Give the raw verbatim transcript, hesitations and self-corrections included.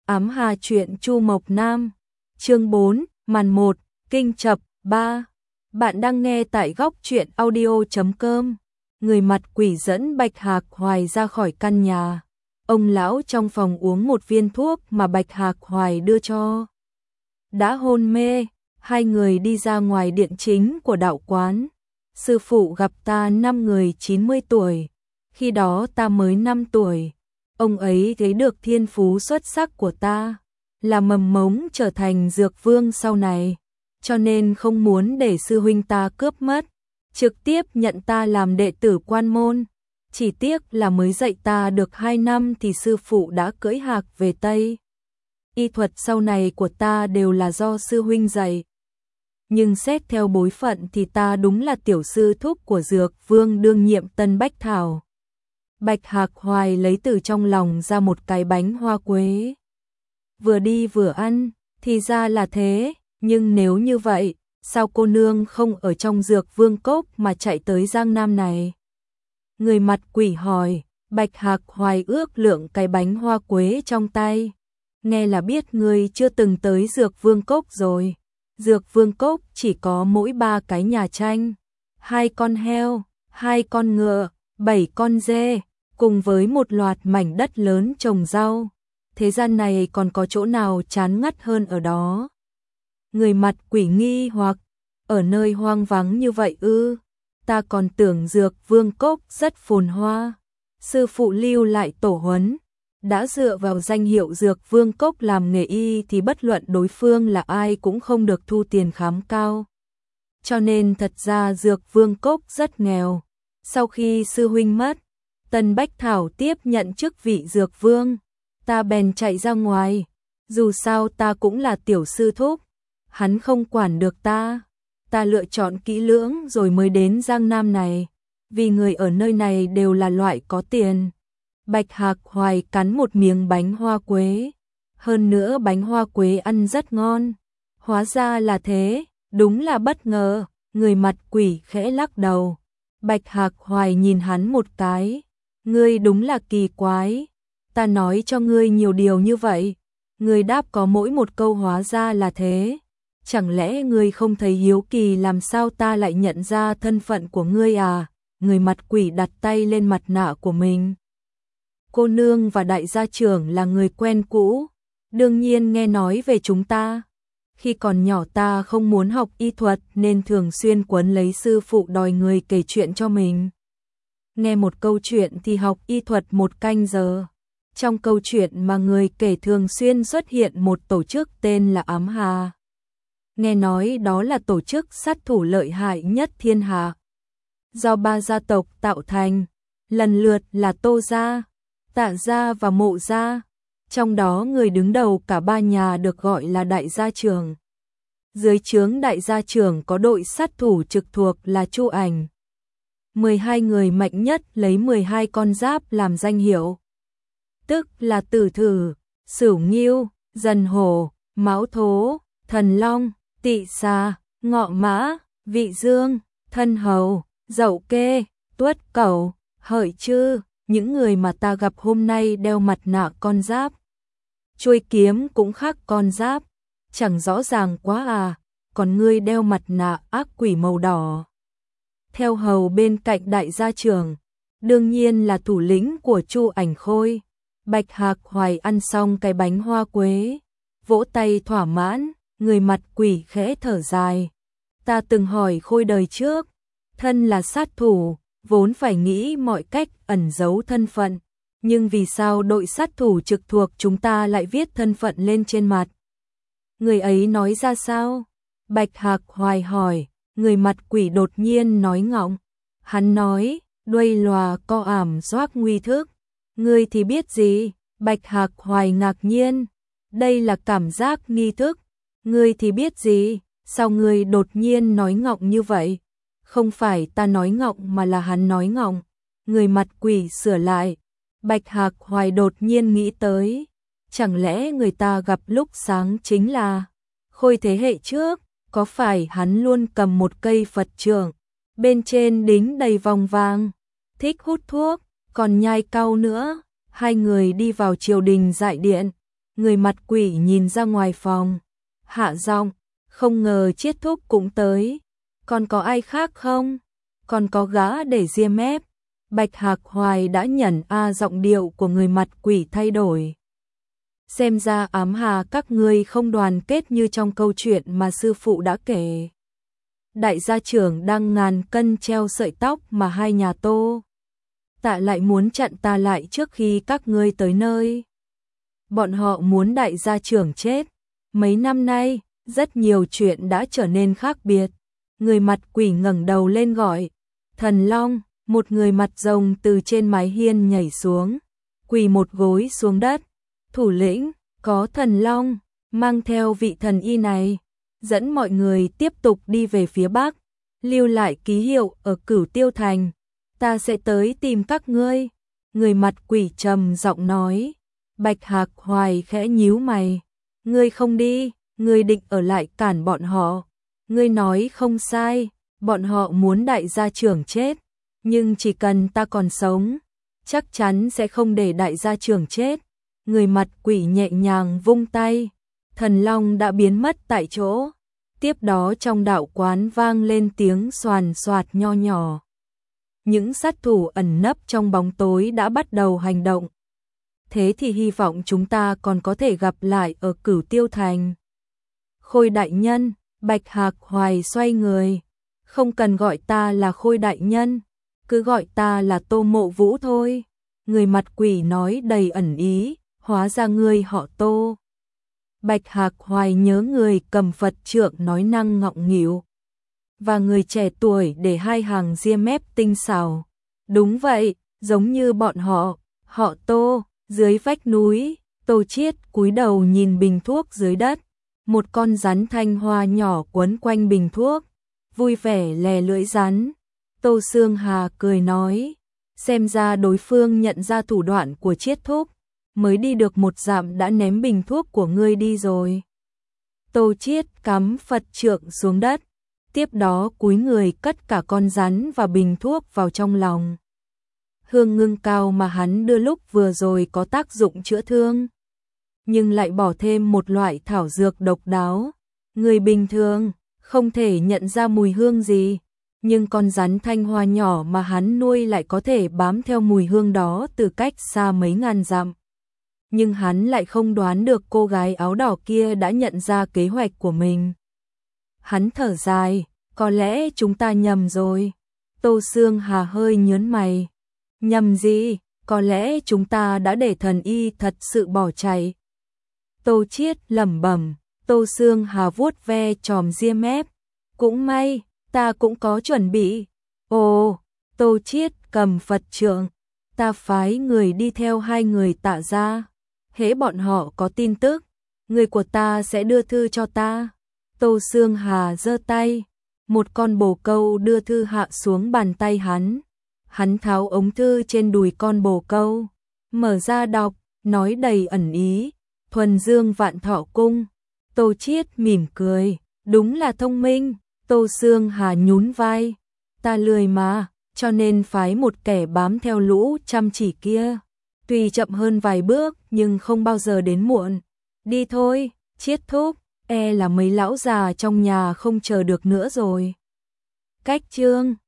Ám Hà truyện Chu Mộc Nam, chương bốn, màn một, kinh chập ba. Bạn đang nghe tại góc truyện audio chấm com. Người mặt quỷ dẫn Bạch Hạc Hoài ra khỏi căn nhà. Ông lão trong phòng uống một viên thuốc mà Bạch Hạc Hoài đưa cho. Đã hôn mê, hai người đi ra ngoài điện chính của đạo quán. Sư phụ gặp ta năm người chín mươi tuổi, khi đó ta mới năm tuổi. Ông ấy thấy được thiên phú xuất sắc của ta, là mầm mống trở thành dược vương sau này, cho nên không muốn để sư huynh ta cướp mất, trực tiếp nhận ta làm đệ tử quan môn. Chỉ tiếc là mới dạy ta được hai năm thì sư phụ đã cưỡi hạc về Tây. Y thuật sau này của ta đều là do sư huynh dạy. Nhưng xét theo bối phận thì ta đúng là tiểu sư thúc của dược vương đương nhiệm Tân Bách Thảo. Bạch Hạc Hoài lấy từ trong lòng ra một cái bánh hoa quế. Vừa đi vừa ăn, thì ra là thế, nhưng nếu như vậy, sao cô nương không ở trong dược vương cốc mà chạy tới Giang Nam này? Người mặt quỷ hỏi. Bạch Hạc Hoài ước lượng cái bánh hoa quế trong tay. Nghe là biết ngươi chưa từng tới dược vương cốc rồi. Dược vương cốc chỉ có mỗi ba cái nhà tranh, hai con heo, hai con ngựa, bảy con dê, cùng với một loạt mảnh đất lớn trồng rau. Thế gian này còn có chỗ nào chán ngắt hơn ở đó? Người mặt quỷ nghi hoặc, ở nơi hoang vắng như vậy ư? Ta còn tưởng dược vương cốc rất phồn hoa. Sư phụ lưu lại tổ huấn, đã dựa vào danh hiệu dược vương cốc làm nghề y thì bất luận đối phương là ai cũng không được thu tiền khám cao. Cho nên thật ra dược vương cốc rất nghèo. Sau khi sư huynh mất, Tân Bách Thảo tiếp nhận chức vị dược vương, ta bèn chạy ra ngoài. Dù sao ta cũng là tiểu sư thúc, hắn không quản được ta. Ta lựa chọn kỹ lưỡng rồi mới đến Giang Nam này, vì người ở nơi này đều là loại có tiền. Bạch Hạc Hoài cắn một miếng bánh hoa quế. Hơn nữa bánh hoa quế ăn rất ngon. Hóa ra là thế, đúng là bất ngờ. Người mặt quỷ khẽ lắc đầu. Bạch Hạc Hoài nhìn hắn một cái. Ngươi đúng là kỳ quái. Ta nói cho ngươi nhiều điều như vậy, ngươi đáp có mỗi một câu hóa ra là thế. Chẳng lẽ ngươi không thấy hiếu kỳ làm sao ta lại nhận ra thân phận của ngươi à? Người mặt quỷ đặt tay lên mặt nạ của mình. Cô nương và đại gia trưởng là người quen cũ, đương nhiên nghe nói về chúng ta. Khi còn nhỏ ta không muốn học y thuật nên thường xuyên quấn lấy sư phụ đòi người kể chuyện cho mình. Nghe một câu chuyện thì học y thuật một canh giờ. Trong câu chuyện mà người kể thường xuyên xuất hiện một tổ chức tên là Ám Hà. Nghe nói đó là tổ chức sát thủ lợi hại nhất thiên hạ, do ba gia tộc tạo thành, lần lượt là Tô gia, Tạ gia và Mộ gia. Trong đó người đứng đầu cả ba nhà được gọi là đại gia trưởng. Dưới trướng đại gia trưởng có đội sát thủ trực thuộc là Chu Ảnh. mười hai người mạnh nhất lấy mười hai con giáp làm danh hiệu, tức là Tử Thử, Sửu Nghiêu, Dần Hổ, Mão Thố, Thần Long, Tị Xà, Ngọ Mã, Vị Dương, Thân Hầu, Dậu Kê, Tuất Cẩu, Hợi Chư. Những người mà ta gặp hôm nay đeo mặt nạ con giáp, chuôi kiếm cũng khác con giáp, chẳng rõ ràng quá à. Còn ngươi đeo mặt nạ ác quỷ màu đỏ. Theo hầu bên cạnh đại gia trưởng, đương nhiên là thủ lĩnh của Chu Ảnh Khôi. Bạch Hạc Hoài ăn xong cái bánh hoa quế, vỗ tay thỏa mãn. Người mặt quỷ khẽ thở dài. Ta từng hỏi Khôi đời trước, thân là sát thủ, vốn phải nghĩ mọi cách ẩn giấu thân phận, nhưng vì sao đội sát thủ trực thuộc chúng ta lại viết thân phận lên trên mặt? Người ấy nói ra sao? Bạch Hạc Hoài hỏi. Người mặt quỷ đột nhiên nói ngọng. Hắn nói, đuôi lòa co ảm doác nguy thức. Ngươi thì biết gì? Bạch Hạc Hoài ngạc nhiên. Đây là cảm giác nghi thức. Ngươi thì biết gì? Sao ngươi đột nhiên nói ngọng như vậy? Không phải ta nói ngọng mà là hắn nói ngọng. Người mặt quỷ sửa lại. Bạch Hạc Hoài đột nhiên nghĩ tới. Chẳng lẽ người ta gặp lúc sáng chính là Khôi thế hệ trước? Có phải hắn luôn cầm một cây Phật trượng, bên trên đính đầy vòng vàng, thích hút thuốc, còn nhai cau nữa? Hai người đi vào triều đình đại điện. Người mặt quỷ nhìn ra ngoài phòng, hạ giọng, không ngờ Chiết thúc cũng tới. Còn có ai khác không? Còn có gã để ria mép. Bạch Hạc Hoài đã nhận a giọng điệu của người mặt quỷ thay đổi. Xem ra ám hà các ngươi không đoàn kết như trong câu chuyện mà sư phụ đã kể. Đại gia trưởng đang ngàn cân treo sợi tóc mà hai nhà Tô Tạ lại muốn chặn ta lại trước khi các ngươi tới nơi. Bọn họ muốn đại gia trưởng chết. Mấy năm nay, rất nhiều chuyện đã trở nên khác biệt. Người mặt quỷ ngẩng đầu lên gọi, Thần Long. Một người mặt rồng từ trên mái hiên nhảy xuống, quỳ một gối xuống đất. Thủ lĩnh, có Thần Long, mang theo vị thần y này, dẫn mọi người tiếp tục đi về phía bắc, lưu lại ký hiệu ở Cửu Tiêu Thành, ta sẽ tới tìm các ngươi. Người mặt quỷ trầm giọng nói. Bạch Hạc Hoài khẽ nhíu mày, ngươi không đi, ngươi định ở lại cản bọn họ. Ngươi nói không sai, bọn họ muốn đại gia trưởng chết, nhưng chỉ cần ta còn sống, chắc chắn sẽ không để đại gia trưởng chết. Người mặt quỷ nhẹ nhàng vung tay, Thần Long đã biến mất tại chỗ. Tiếp đó trong đạo quán vang lên tiếng xoàn xoạt nho nhỏ. Những sát thủ ẩn nấp trong bóng tối đã bắt đầu hành động. Thế thì hy vọng chúng ta còn có thể gặp lại ở Cửu Tiêu Thành. Khôi đại nhân, Bạch Hạc Hoài xoay người. Không cần gọi ta là Khôi đại nhân, cứ gọi ta là Tô Mộ Vũ thôi. Người mặt quỷ nói đầy ẩn ý, hóa ra ngươi họ Tô. Bạch Hạc Hoài nhớ người cầm Phật trượng nói năng ngọng nghịu, và người trẻ tuổi để hai hàng ria mép tinh xảo. Đúng vậy, giống như bọn họ, họ Tô. Dưới vách núi, Tô Chiết cúi đầu nhìn bình thuốc dưới đất. Một con rắn thanh hoa nhỏ quấn quanh bình thuốc, vui vẻ lè lưỡi rắn. Tô Sương Hà cười nói, xem ra đối phương nhận ra thủ đoạn của Chiết thúc, mới đi được một dặm đã ném bình thuốc của ngươi đi rồi. Tô Chiết cắm Phật trượng xuống đất, tiếp đó cúi người cất cả con rắn và bình thuốc vào trong lòng. Hương ngưng cao mà hắn đưa lúc vừa rồi có tác dụng chữa thương, nhưng lại bỏ thêm một loại thảo dược độc đáo. Người bình thường không thể nhận ra mùi hương gì, nhưng con rắn thanh hoa nhỏ mà hắn nuôi lại có thể bám theo mùi hương đó từ cách xa mấy ngàn dặm. Nhưng hắn lại không đoán được cô gái áo đỏ kia đã nhận ra kế hoạch của mình. Hắn thở dài, có lẽ chúng ta nhầm rồi. Tô Sương Hà hơi nhớn mày. Nhầm gì? Có lẽ chúng ta đã để thần y thật sự bỏ chạy. Tô Chiết lẩm bẩm. Tô Sương Hà vuốt ve chòm ria mép. Cũng may, ta cũng có chuẩn bị. Ồ, Tô Chiết cầm Phật trượng. Ta phái người đi theo hai người Tạ gia. Hễ bọn họ có tin tức, người của ta sẽ đưa thư cho ta. Tô Sương Hà giơ tay, một con bồ câu đưa thư hạ xuống bàn tay hắn. Hắn tháo ống thư trên đùi con bồ câu, mở ra đọc, nói đầy ẩn ý, thuần dương vạn thọ cung. Tô Chiết mỉm cười, đúng là thông minh. Tô Sương Hà nhún vai, ta lười mà, cho nên phái một kẻ bám theo lũ chăm chỉ kia. Tuy chậm hơn vài bước nhưng không bao giờ đến muộn. Đi thôi, Chiết thúc, e là mấy lão già trong nhà không chờ được nữa rồi. Cách chương